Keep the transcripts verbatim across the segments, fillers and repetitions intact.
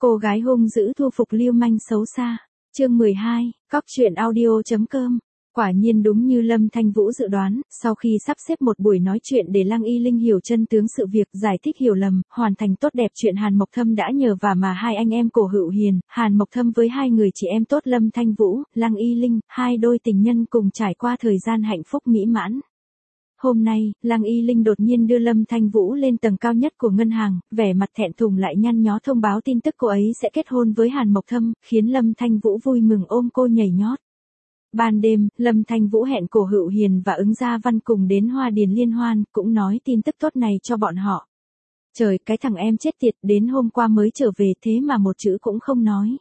Cô gái hung dữ thu phục lưu manh xấu xa. Chương mười hai, cóc truyện audio.com. Quả nhiên đúng như Lâm Thanh Vũ dự đoán, sau khi sắp xếp một buổi nói chuyện để Lăng Y Linh hiểu chân tướng sự việc, giải thích hiểu lầm, hoàn thành tốt đẹp chuyện Hàn Mộc Thâm đã nhờ vả mà hai anh em Cổ Hựu Hiền, Hàn Mộc Thâm với hai người chị em tốt Lâm Thanh Vũ, Lăng Y Linh, hai đôi tình nhân cùng trải qua thời gian hạnh phúc mỹ mãn. Hôm nay, Lăng Y Linh đột nhiên đưa Lâm Thanh Vũ lên tầng cao nhất của ngân hàng, vẻ mặt thẹn thùng lại nhăn nhó thông báo tin tức cô ấy sẽ kết hôn với Hàn Mộc Thâm, khiến Lâm Thanh Vũ vui mừng ôm cô nhảy nhót. Ban đêm, Lâm Thanh Vũ hẹn Cổ Hựu Hiền và Ứng Gia Văn cùng đến Hoa Điền liên hoan, cũng nói tin tức tốt này cho bọn họ. Trời, cái thằng em chết tiệt, đến hôm qua mới trở về thế mà một chữ cũng không nói.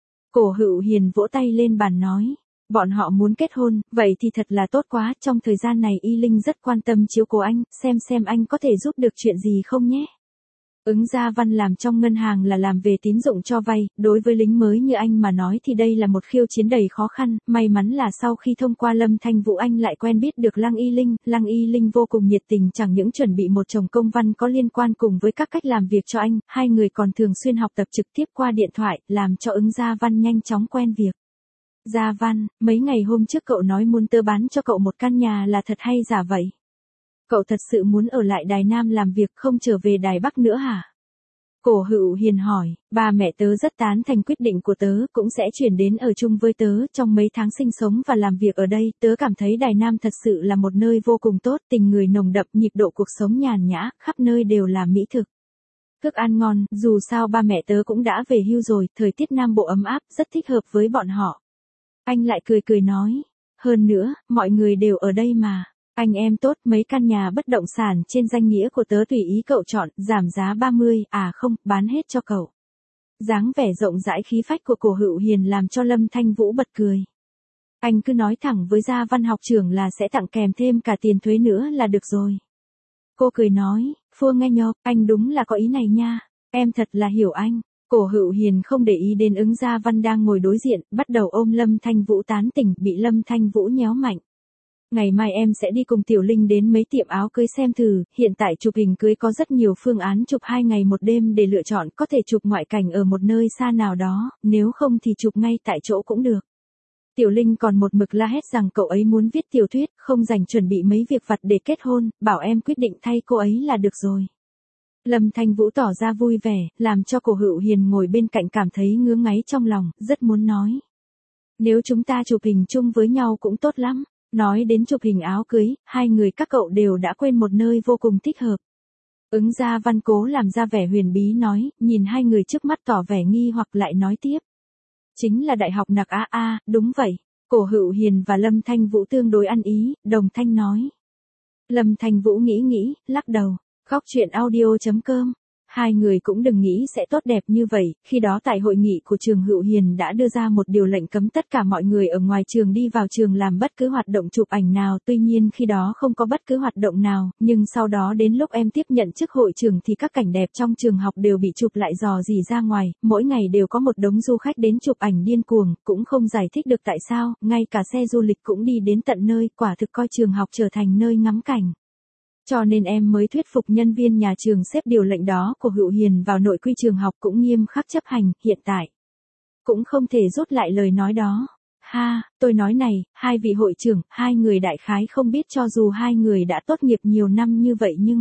Cổ Hựu Hiền vỗ tay lên bàn nói. Bọn họ muốn kết hôn, vậy thì thật là tốt quá, trong thời gian này Y Linh rất quan tâm chiếu cố anh, xem xem anh có thể giúp được chuyện gì không nhé. Ứng Gia Văn làm trong ngân hàng là làm về tín dụng cho vay, đối với lính mới như anh mà nói thì đây là một khiêu chiến đầy khó khăn, may mắn là sau khi thông qua Lâm Thanh Vũ anh lại quen biết được Lăng Y Linh, Lăng Y Linh vô cùng nhiệt tình chẳng những chuẩn bị một chồng công văn có liên quan cùng với các cách làm việc cho anh, hai người còn thường xuyên học tập trực tiếp qua điện thoại, làm cho Ứng Gia Văn nhanh chóng quen việc. Gia Văn, mấy ngày hôm trước cậu nói muốn tớ bán cho cậu một căn nhà là thật hay giả vậy? Cậu thật sự muốn ở lại Đài Nam làm việc không trở về Đài Bắc nữa hả? Cổ Hựu Hiền hỏi, ba mẹ tớ rất tán thành quyết định của tớ, cũng sẽ chuyển đến ở chung với tớ trong mấy tháng sinh sống và làm việc ở đây, tớ cảm thấy Đài Nam thật sự là một nơi vô cùng tốt, tình người nồng đậm, nhịp độ cuộc sống nhàn nhã, khắp nơi đều là mỹ thực. Thức ăn ngon, dù sao ba mẹ tớ cũng đã về hưu rồi, thời tiết Nam Bộ ấm áp, rất thích hợp với bọn họ. Anh lại cười cười nói, hơn nữa, mọi người đều ở đây mà. Anh em tốt, mấy căn nhà bất động sản trên danh nghĩa của tớ tùy ý cậu chọn, giảm giá ba mươi, à không, bán hết cho cậu. Dáng vẻ rộng rãi khí phách của Cổ Hựu Hiền làm cho Lâm Thanh Vũ bật cười. Anh cứ nói thẳng với Gia Văn học trưởng là sẽ tặng kèm thêm cả tiền thuế nữa là được rồi. Cô cười nói, Phương nghe nhóc, anh đúng là có ý này nha, em thật là hiểu anh. Cổ Hựu Hiền không để ý đến Ứng Gia Văn đang ngồi đối diện, bắt đầu ôm Lâm Thanh Vũ tán tỉnh, bị Lâm Thanh Vũ nhéo mạnh. Ngày mai em sẽ đi cùng Tiểu Linh đến mấy tiệm áo cưới xem thử, hiện tại chụp hình cưới có rất nhiều phương án chụp hai ngày một đêm để lựa chọn, có thể chụp ngoại cảnh ở một nơi xa nào đó, nếu không thì chụp ngay tại chỗ cũng được. Tiểu Linh còn một mực la hét rằng cậu ấy muốn viết tiểu thuyết, không dành chuẩn bị mấy việc vặt để kết hôn, bảo em quyết định thay cô ấy là được rồi. Lâm Thanh Vũ tỏ ra vui vẻ, làm cho Cổ Hựu Hiền ngồi bên cạnh cảm thấy ngứa ngáy trong lòng, rất muốn nói. Nếu chúng ta chụp hình chung với nhau cũng tốt lắm. Nói đến chụp hình áo cưới, hai người các cậu đều đã quên một nơi vô cùng thích hợp. Ứng Gia Văn cố làm ra vẻ huyền bí nói, nhìn hai người trước mắt tỏ vẻ nghi hoặc lại nói tiếp. Chính là Đại học Nạc A A, đúng vậy. Cổ Hựu Hiền và Lâm Thanh Vũ tương đối ăn ý, đồng thanh nói. Lâm Thanh Vũ nghĩ nghĩ, lắc đầu. Cóc truyện audio.com. Hai người cũng đừng nghĩ sẽ tốt đẹp như vậy, khi đó tại hội nghị của trường Hựu Hiền đã đưa ra một điều lệnh cấm tất cả mọi người ở ngoài trường đi vào trường làm bất cứ hoạt động chụp ảnh nào, tuy nhiên khi đó không có bất cứ hoạt động nào, nhưng sau đó đến lúc em tiếp nhận chức hội trưởng thì các cảnh đẹp trong trường học đều bị chụp lại dò dỉ ra ngoài, mỗi ngày đều có một đống du khách đến chụp ảnh điên cuồng, cũng không giải thích được tại sao, ngay cả xe du lịch cũng đi đến tận nơi, quả thực coi trường học trở thành nơi ngắm cảnh. Cho nên em mới thuyết phục nhân viên nhà trường xếp điều lệnh đó của Hựu Hiền vào nội quy trường học cũng nghiêm khắc chấp hành, hiện tại. Cũng không thể rút lại lời nói đó. Ha, tôi nói này, hai vị hội trưởng, hai người đại khái không biết cho dù hai người đã tốt nghiệp nhiều năm như vậy nhưng...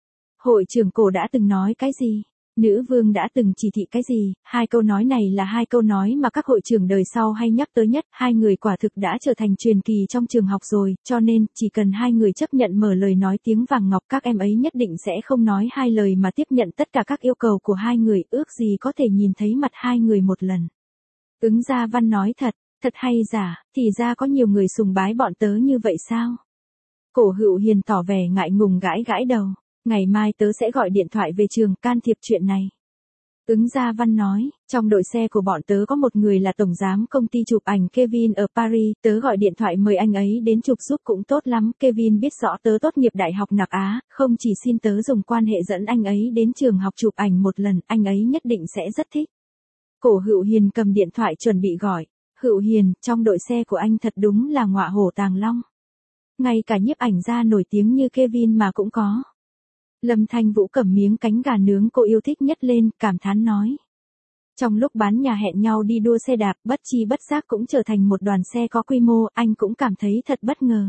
Hội trưởng Cổ đã từng nói cái gì? Nữ vương đã từng chỉ thị cái gì? Hai câu nói này là hai câu nói mà các hội trưởng đời sau hay nhắc tới nhất, hai người quả thực đã trở thành truyền kỳ trong trường học rồi, cho nên, chỉ cần hai người chấp nhận mở lời nói tiếng vàng ngọc các em ấy nhất định sẽ không nói hai lời mà tiếp nhận tất cả các yêu cầu của hai người, ước gì có thể nhìn thấy mặt hai người một lần. Ứng Gia Văn nói thật, thật hay giả, thì ra có nhiều người sùng bái bọn tớ như vậy sao? Cổ Hựu Hiền tỏ vẻ ngại ngùng gãi gãi đầu. Ngày mai tớ sẽ gọi điện thoại về trường can thiệp chuyện này. Ứng Gia Văn nói, trong đội xe của bọn tớ có một người là tổng giám công ty chụp ảnh Kevin ở Paris, tớ gọi điện thoại mời anh ấy đến chụp giúp cũng tốt lắm, Kevin biết rõ tớ tốt nghiệp Đại học Nạc Á, không chỉ xin tớ dùng quan hệ dẫn anh ấy đến trường học chụp ảnh một lần, anh ấy nhất định sẽ rất thích. Cổ Hựu Hiền cầm điện thoại chuẩn bị gọi, Hựu Hiền, trong đội xe của anh thật đúng là ngọa hổ tàng long. Ngay cả nhiếp ảnh gia nổi tiếng như Kevin mà cũng có. Lâm Thanh Vũ cầm miếng cánh gà nướng cô yêu thích nhất lên, cảm thán nói. Trong lúc bán nhà hẹn nhau đi đua xe đạp, bất chi bất giác cũng trở thành một đoàn xe có quy mô, anh cũng cảm thấy thật bất ngờ.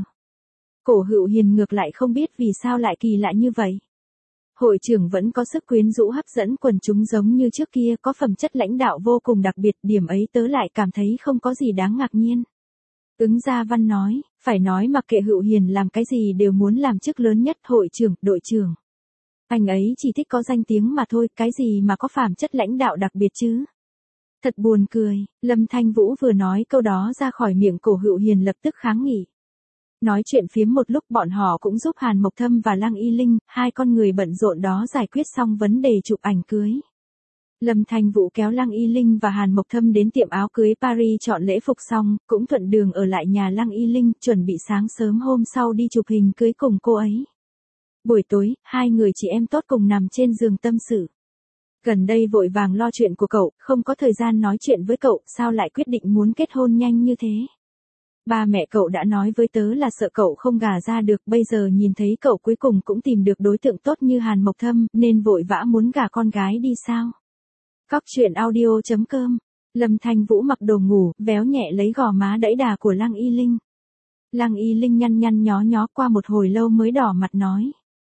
Cổ Hựu Hiền ngược lại không biết vì sao lại kỳ lạ như vậy. Hội trưởng vẫn có sức quyến rũ hấp dẫn quần chúng giống như trước kia, có phẩm chất lãnh đạo vô cùng đặc biệt, điểm ấy tớ lại cảm thấy không có gì đáng ngạc nhiên. Ứng Gia Văn nói, phải nói mặc kệ Hựu Hiền làm cái gì đều muốn làm chức lớn nhất, hội trưởng, đội trưởng. Anh ấy chỉ thích có danh tiếng mà thôi, cái gì mà có phẩm chất lãnh đạo đặc biệt chứ. Thật buồn cười, Lâm Thanh Vũ vừa nói câu đó ra khỏi miệng Cổ Hựu Hiền lập tức kháng nghị. Nói chuyện phiếm một lúc bọn họ cũng giúp Hàn Mộc Thâm và Lăng Y Linh, hai con người bận rộn đó giải quyết xong vấn đề chụp ảnh cưới. Lâm Thanh Vũ kéo Lăng Y Linh và Hàn Mộc Thâm đến tiệm áo cưới Paris chọn lễ phục xong, cũng thuận đường ở lại nhà Lăng Y Linh, chuẩn bị sáng sớm hôm sau đi chụp hình cưới cùng cô ấy. Buổi tối, hai người chị em tốt cùng nằm trên giường tâm sự. Gần đây vội vàng lo chuyện của cậu, không có thời gian nói chuyện với cậu, sao lại quyết định muốn kết hôn nhanh như thế? Ba mẹ cậu đã nói với tớ là sợ cậu không gả ra được, bây giờ nhìn thấy cậu cuối cùng cũng tìm được đối tượng tốt như Hàn Mộc Thâm, nên vội vã muốn gả con gái đi sao? Cóc truyện audio chấm com. Lâm Thanh Vũ mặc đồ ngủ, véo nhẹ lấy gò má đẫy đà của Lăng Y Linh. Lăng Y Linh nhăn nhăn nhó nhó qua một hồi lâu mới đỏ mặt nói.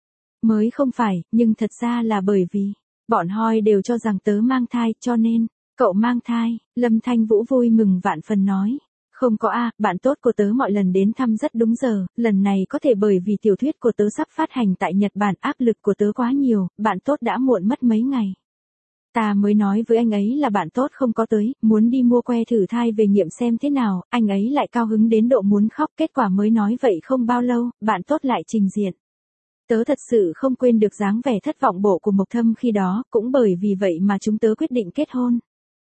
Mới không phải, nhưng thật ra là bởi vì, bọn hoi đều cho rằng tớ mang thai, cho nên, cậu mang thai, Lâm Thanh Vũ vui mừng vạn phần nói. Không có a, bạn tốt của tớ mọi lần đến thăm rất đúng giờ, lần này có thể bởi vì tiểu thuyết của tớ sắp phát hành tại Nhật Bản, áp lực của tớ quá nhiều, bạn tốt đã muộn mất mấy ngày. Ta mới nói với anh ấy là bạn tốt không có tới, muốn đi mua que thử thai về nghiệm xem thế nào, anh ấy lại cao hứng đến độ muốn khóc, kết quả mới nói vậy không bao lâu, bạn tốt lại trình diện. Tớ thật sự không quên được dáng vẻ thất vọng bộ của Mộc Thâm khi đó, cũng bởi vì vậy mà chúng tớ quyết định kết hôn.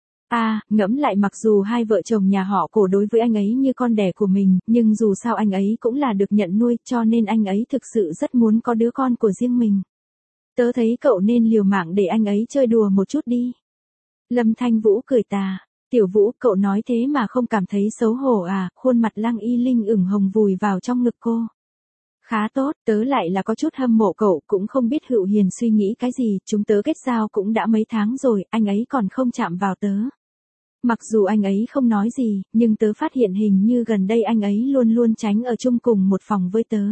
À, ngẫm lại mặc dù hai vợ chồng nhà họ Cổ đối với anh ấy như con đẻ của mình, nhưng dù sao anh ấy cũng là được nhận nuôi, cho nên anh ấy thực sự rất muốn có đứa con của riêng mình. Tớ thấy cậu nên liều mạng để anh ấy chơi đùa một chút đi. Lâm Thanh Vũ cười tà, Tiểu Vũ, cậu nói thế mà không cảm thấy xấu hổ à, khuôn mặt Lăng Y Linh ửng hồng vùi vào trong ngực cô. Khá tốt, tớ lại là có chút hâm mộ cậu, cũng không biết Hựu Hiền suy nghĩ cái gì, chúng tớ kết giao cũng đã mấy tháng rồi, anh ấy còn không chạm vào tớ. Mặc dù anh ấy không nói gì, nhưng tớ phát hiện hình như gần đây anh ấy luôn luôn tránh ở chung cùng một phòng với tớ.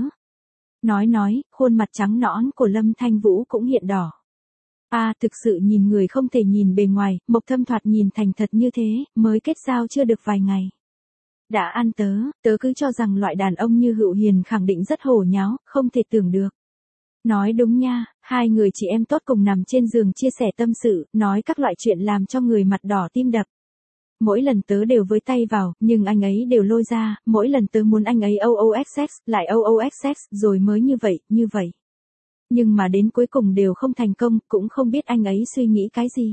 Nói nói, khuôn mặt trắng nõn của Lâm Thanh Vũ cũng hiện đỏ. À, thực sự nhìn người không thể nhìn bề ngoài, Mộc Thâm thoạt nhìn thành thật như thế, mới kết giao chưa được vài ngày. Đã ăn tớ, tớ cứ cho rằng loại đàn ông như Hựu Hiền khẳng định rất hổ nháo, không thể tưởng được. Nói đúng nha, hai người chị em tốt cùng nằm trên giường chia sẻ tâm sự, nói các loại chuyện làm cho người mặt đỏ tim đập. Mỗi lần tớ đều với tay vào, nhưng anh ấy đều lôi ra, mỗi lần tớ muốn anh ấy o o ích ích, lại o o ích ích, rồi mới như vậy, như vậy. Nhưng mà đến cuối cùng đều không thành công, cũng không biết anh ấy suy nghĩ cái gì.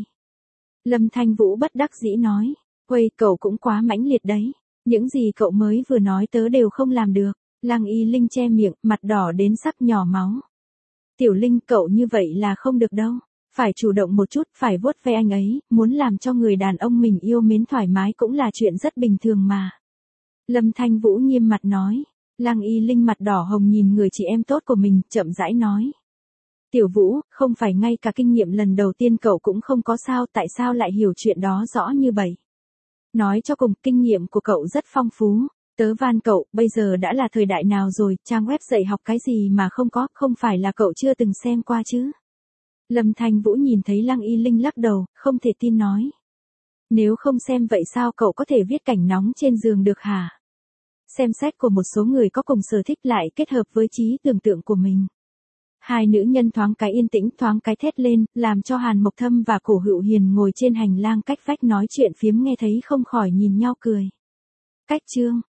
Lâm Thanh Vũ bất đắc dĩ nói, Huây, cậu cũng quá mãnh liệt đấy. Những gì cậu mới vừa nói tớ đều không làm được. Lăng Y Linh che miệng, mặt đỏ đến sắc nhỏ máu. Tiểu Linh, cậu như vậy là không được đâu. Phải chủ động một chút, phải vuốt ve anh ấy, muốn làm cho người đàn ông mình yêu mến thoải mái cũng là chuyện rất bình thường mà. Lâm Thanh Vũ nghiêm mặt nói. Lăng Y Linh mặt đỏ hồng nhìn người chị em tốt của mình, chậm rãi nói. Tiểu Vũ, không phải ngay cả kinh nghiệm lần đầu tiên cậu cũng không có sao, tại sao lại hiểu chuyện đó rõ như vậy? Nói cho cùng, kinh nghiệm của cậu rất phong phú. Tớ van cậu, bây giờ đã là thời đại nào rồi, trang web dạy học cái gì mà không có, không phải là cậu chưa từng xem qua chứ? Lâm Thanh Vũ nhìn thấy Lăng Y Linh lắc đầu, không thể tin nói. Nếu không xem vậy sao cậu có thể viết cảnh nóng trên giường được hả? Xem sách của một số người có cùng sở thích lại kết hợp với trí tưởng tượng của mình. Hai nữ nhân thoáng cái yên tĩnh, thoáng cái thét lên, làm cho Hàn Mộc Thâm và Cổ Hựu Hiền ngồi trên hành lang cách vách nói chuyện phiếm nghe thấy không khỏi nhìn nhau cười. Cách chương